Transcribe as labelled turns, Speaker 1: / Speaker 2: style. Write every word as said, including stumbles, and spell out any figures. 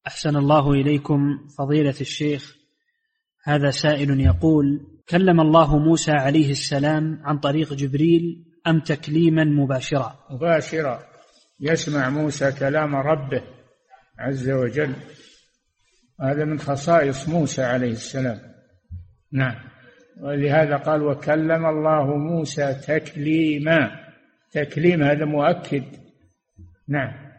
Speaker 1: أحسن الله إليكم فضيلة الشيخ. هذا سائل يقول: كلم الله موسى عليه السلام عن طريق جبريل أم تكليما مباشرا؟
Speaker 2: مباشرا، يسمع موسى كلام ربه عز وجل، هذا من خصائص موسى عليه السلام. نعم، ولهذا قال: وكلم الله موسى تكليما. تكليم هذا مؤكد. نعم.